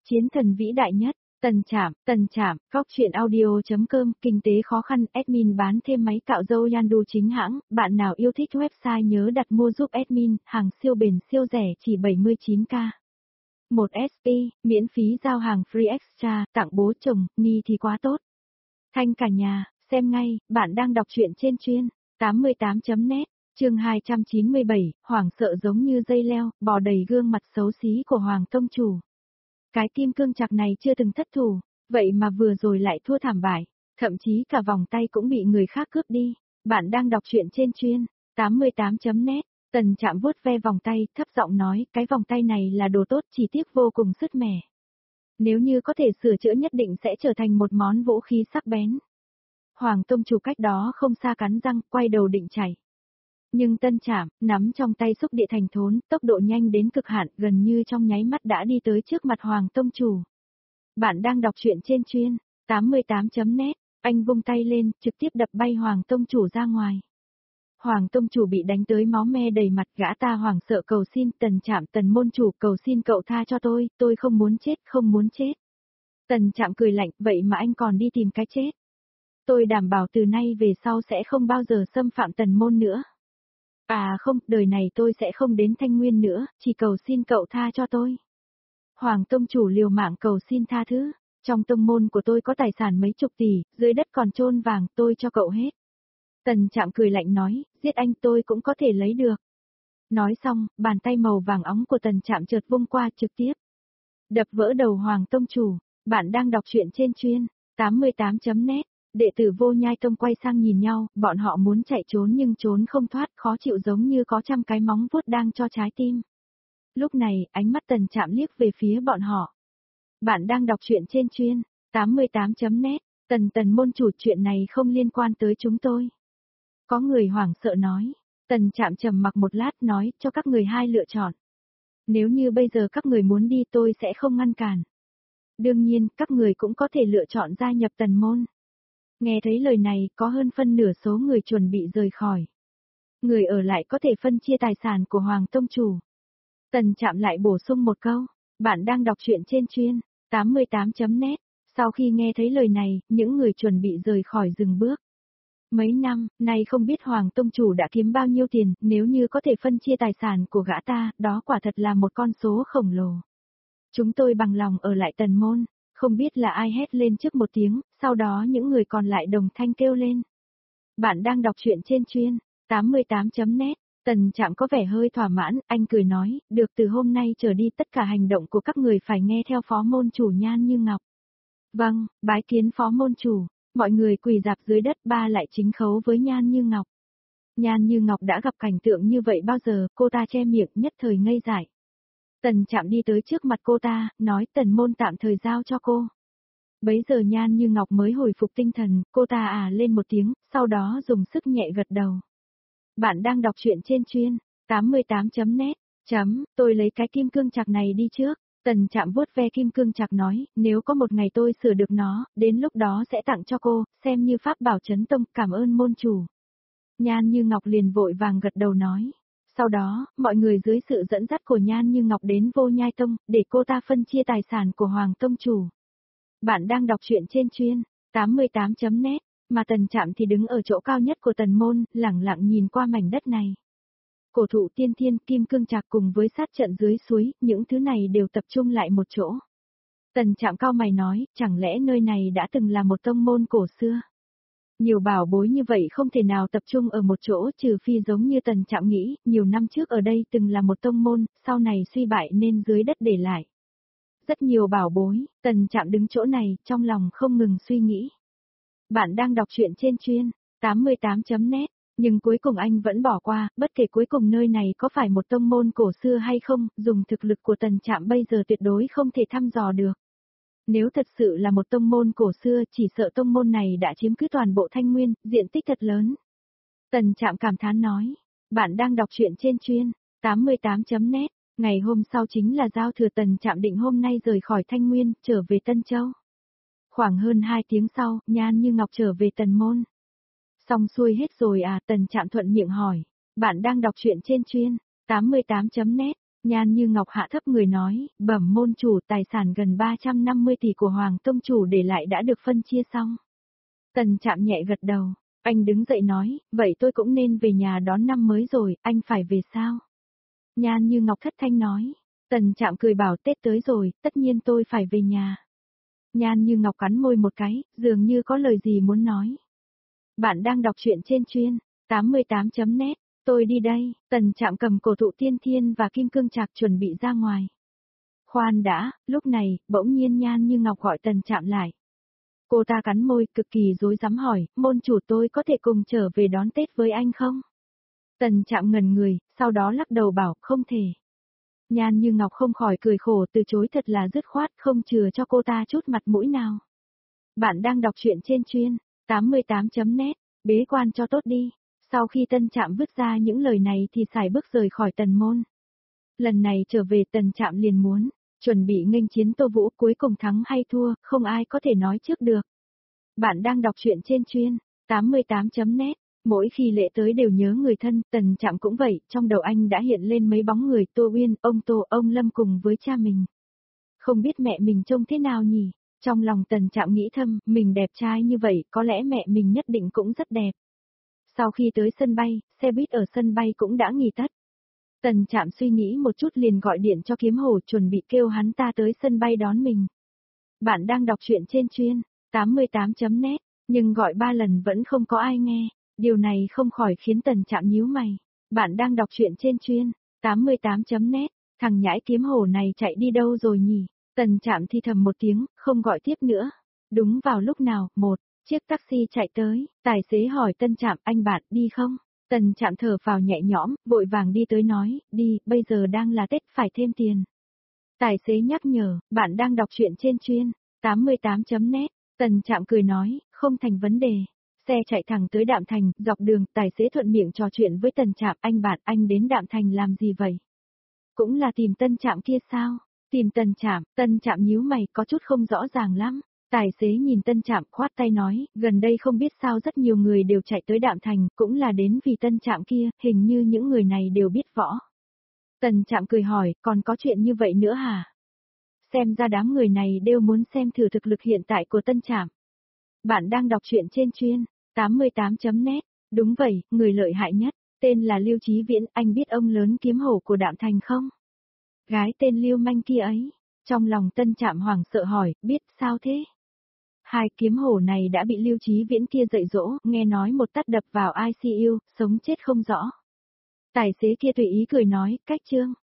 Chiến thần vĩ đại nhất, Tần Trạm, góc truyện audio.com, kinh tế khó khăn, admin bán thêm máy cạo râu Yandu chính hãng, bạn nào yêu thích website nhớ đặt mua giúp admin, hàng siêu bền siêu rẻ chỉ 79k. 1SP, miễn phí giao hàng free extra, tặng bố chồng, ni thì quá tốt. Thanh cả nhà, xem ngay, bạn đang đọc truyện trên chuyên 88.net, chương 297, hoảng sợ giống như dây leo, bò đầy gương mặt xấu xí của Hoàng Tông Chủ. Cái kim cương chặt này chưa từng thất thủ, vậy mà vừa rồi lại thua thảm bại, thậm chí cả vòng tay cũng bị người khác cướp đi. Bạn đang đọc truyện trên chuyên 88.net, Tần Trạm vuốt ve vòng tay, thấp giọng nói, cái vòng tay này là đồ tốt, chỉ tiếc vô cùng sứt mẻ. Nếu như có thể sửa chữa nhất định sẽ trở thành một món vũ khí sắc bén. Hoàng Tông Chủ cách đó không xa cắn răng, quay đầu định chạy. Nhưng Tân Trạm, nắm trong tay xúc địa thành thốn, tốc độ nhanh đến cực hạn, gần như trong nháy mắt đã đi tới trước mặt Hoàng Tông Chủ. Bạn đang đọc truyện trên chuyên 88.net, anh vung tay lên, trực tiếp đập bay Hoàng Tông Chủ ra ngoài. Hoàng Tông Chủ bị đánh tới máu me đầy mặt, gã ta hoảng sợ cầu xin, Tần Trạm, Tần môn chủ, cầu xin cậu tha cho tôi không muốn chết, không muốn chết. Tần Trạm cười lạnh, vậy mà anh còn đi tìm cái chết. Tôi đảm bảo từ nay về sau sẽ không bao giờ xâm phạm Tần môn nữa. À không, đời này tôi sẽ không đến Thanh Nguyên nữa, chỉ cầu xin cậu tha cho tôi. Hoàng Tông Chủ liều mạng cầu xin tha thứ, trong tông môn của tôi có tài sản mấy chục tỷ, dưới đất còn chôn vàng, tôi cho cậu hết. Tần Trạm cười lạnh nói, giết anh tôi cũng có thể lấy được. Nói xong, bàn tay màu vàng óng của Tần Trạm chợt vung qua trực tiếp. Đập vỡ đầu Hoàng Tông Chủ, bạn đang đọc truyện trên chuyên 88.net. Đệ tử Vô Nhai Tông quay sang nhìn nhau, bọn họ muốn chạy trốn nhưng trốn không thoát, khó chịu giống như có trăm cái móng vuốt đang cho trái tim. Lúc này, ánh mắt Tần Trạm liếc về phía bọn họ. Bạn đang đọc truyện trên chuyên 88.net, Tần môn chủ, chuyện này không liên quan tới chúng tôi. Có người hoảng sợ nói. Tần Trạm trầm mặc một lát nói, cho các người hai lựa chọn. Nếu như bây giờ các người muốn đi tôi sẽ không ngăn cản. Đương nhiên, các người cũng có thể lựa chọn gia nhập Tần môn. Nghe thấy lời này, có hơn phân nửa số người chuẩn bị rời khỏi. Người ở lại có thể phân chia tài sản của Hoàng Tông Chủ. Tần Trạm lại bổ sung một câu, bạn đang đọc truyện trên chuyên 88.net. Sau khi nghe thấy lời này, những người chuẩn bị rời khỏi dừng bước. Mấy năm, nay không biết Hoàng Tông Chủ đã kiếm bao nhiêu tiền, nếu như có thể phân chia tài sản của gã ta, đó quả thật là một con số khổng lồ. Chúng tôi bằng lòng ở lại Tần môn. Không biết là ai hét lên trước một tiếng, sau đó những người còn lại đồng thanh kêu lên. Bạn đang đọc truyện trên chuyên 88.net, Tần Trạm có vẻ hơi thỏa mãn, anh cười nói, được, từ hôm nay trở đi tất cả hành động của các người phải nghe theo phó môn chủ Nhan Như Ngọc. Vâng, bái kiến phó môn chủ, mọi người quỳ dạp dưới đất ba lại chính khấu với Nhan Như Ngọc. Nhan Như Ngọc đã gặp cảnh tượng như vậy bao giờ, cô ta che miệng nhất thời ngây dại. Tần Trạm đi tới trước mặt cô ta, nói Tần môn tạm thời giao cho cô. Bấy giờ Nhan Như Ngọc mới hồi phục tinh thần, cô ta lên một tiếng, sau đó dùng sức nhẹ gật đầu. Bạn đang đọc truyện trên chuyên 88.net, tôi lấy cái kim cương chặt này đi trước. Tần Trạm vuốt ve kim cương chặt nói, nếu có một ngày tôi sửa được nó, đến lúc đó sẽ tặng cho cô, xem như pháp bảo trấn tông, cảm ơn môn chủ. Nhan Như Ngọc liền vội vàng gật đầu nói. Sau đó, mọi người dưới sự dẫn dắt của Nhan Như Ngọc đến Vô Nhai Tông, để cô ta phân chia tài sản của Hoàng Tông Chủ. Bạn đang đọc truyện trên chuyên 88.net, mà Tần Trạm thì đứng ở chỗ cao nhất của Tần môn, lẳng lặng nhìn qua mảnh đất này. Cổ thụ tiên thiên, kim cương trạc cùng với sát trận dưới suối, những thứ này đều tập trung lại một chỗ. Tần Trạm cau mày nói, chẳng lẽ nơi này đã từng là một tông môn cổ xưa? Nhiều bảo bối như vậy không thể nào tập trung ở một chỗ, trừ phi giống như Tần Trạm nghĩ, nhiều năm trước ở đây từng là một tông môn, sau này suy bại nên dưới đất để lại. Rất nhiều bảo bối, Tần Trạm đứng chỗ này, trong lòng không ngừng suy nghĩ. Bạn đang đọc truyện trên chuyên 88.net, nhưng cuối cùng anh vẫn bỏ qua, bất kể cuối cùng nơi này có phải một tông môn cổ xưa hay không, dùng thực lực của Tần Trạm bây giờ tuyệt đối không thể thăm dò được. Nếu thật sự là một tông môn cổ xưa, chỉ sợ tông môn này đã chiếm cứ toàn bộ Thanh Nguyên, diện tích thật lớn. Tần Trạm cảm thán nói, bạn đang đọc truyện trên chuyên 88.net, ngày hôm sau chính là giao thừa. Tần Trạm định hôm nay rời khỏi Thanh Nguyên, trở về Tân Châu. Khoảng hơn 2 tiếng sau, Nhan Như Ngọc trở về Tần môn. Xong xuôi hết rồi à? Tần Trạm thuận miệng hỏi, bạn đang đọc truyện trên chuyên 88.net, Nhan Như Ngọc hạ thấp người nói, bẩm môn chủ, tài sản gần 350 tỷ của Hoàng Tông chủ để lại đã được phân chia xong. Tần Trạm nhẹ gật đầu, anh đứng dậy nói, vậy tôi cũng nên về nhà đón năm mới rồi, anh phải về sao? Nhan Như Ngọc thất thanh nói, Tần Trạm cười bảo Tết tới rồi, tất nhiên tôi phải về nhà. Nhan Như Ngọc cắn môi một cái, dường như có lời gì muốn nói. Bạn đang đọc truyện trên chuyên 88.net, tôi đi đây. Tần Trạm cầm cổ thụ tiên thiên và kim cương trạc chuẩn bị ra ngoài. Khoan đã, lúc này, bỗng nhiên Nhan Như Ngọc gọi Tần Trạm lại. Cô ta cắn môi, cực kỳ rối rắm hỏi, môn chủ tôi có thể cùng trở về đón Tết với anh không? Tần Trạm ngẩn người, sau đó lắc đầu bảo, không thể. Nhan Như Ngọc không khỏi cười khổ, từ chối thật là dứt khoát, không chừa cho cô ta chút mặt mũi nào. Bạn đang đọc truyện trên chuyên 88.net, bế quan cho tốt đi. Sau khi Tân Trạm vứt ra những lời này thì sải bước rời khỏi Tần môn. Lần này trở về Tần Trạm liền muốn, chuẩn bị nghênh chiến Tô Vũ, cuối cùng thắng hay thua, không ai có thể nói trước được. Bạn đang đọc truyện trên chuyên 88.net, mỗi khi lễ tới đều nhớ người thân, Tần Trạm cũng vậy, trong đầu anh đã hiện lên mấy bóng người Tô Uyên, ông Tô, ông Lâm cùng với cha mình. Không biết mẹ mình trông thế nào nhỉ? Trong lòng Tần Trạm nghĩ thầm, mình đẹp trai như vậy, có lẽ mẹ mình nhất định cũng rất đẹp. Sau khi tới sân bay, xe buýt ở sân bay cũng đã nghỉ tất. Tần Trạm suy nghĩ một chút liền gọi điện cho Kiếm Hổ chuẩn bị kêu hắn ta tới sân bay đón mình. Bạn đang đọc truyện trên chuyên 88.net, nhưng gọi 3 lần vẫn không có ai nghe. Điều này không khỏi khiến Tần Trạm nhíu mày. Bạn đang đọc truyện trên chuyên 88.net, thằng nhãi Kiếm Hổ này chạy đi đâu rồi nhỉ? Tần Trạm thì thầm một tiếng, không gọi tiếp nữa. Đúng vào lúc nào, một chiếc taxi chạy tới, tài xế hỏi Tân Trạm, anh bạn đi không? Tần Trạm thở vào nhẹ nhõm, vội vàng đi tới nói, đi, bây giờ đang là Tết phải thêm tiền. Tài xế nhắc nhở, bạn đang đọc truyện trên chuyên 88.net, Tần Trạm cười nói, không thành vấn đề. Xe chạy thẳng tới Đạm Thành, dọc đường, tài xế thuận miệng trò chuyện với Tần Trạm, anh bạn, anh đến Đạm Thành làm gì vậy? Cũng là tìm Tân Trạm kia sao? Tìm Tân Trạm nhíu mày, có chút không rõ ràng lắm. Tài xế nhìn Tân Trạm khoát tay nói, gần đây không biết sao rất nhiều người đều chạy tới Đạm Thành, cũng là đến vì Tân Trạm kia, hình như những người này đều biết võ. Tần Trạm cười hỏi, còn có chuyện như vậy nữa hả? Xem ra đám người này đều muốn xem thử thực lực hiện tại của Tân Trạm. Bạn đang đọc truyện trên chuyên 88.net, đúng vậy, người lợi hại nhất, tên là Lưu Chí Viễn, anh biết ông lớn Kiếm Hổ của Đạm Thành không? Gái tên Lưu Manh kia ấy. Trong lòng Tân Trạm hoảng sợ hỏi, biết sao thế? Hai Kiếm Hổ này đã bị Lưu Chí Viễn kia dạy dỗ, nghe nói một tát đập vào ICU, sống chết không rõ. Tài xế kia tùy ý cười nói, cách chương.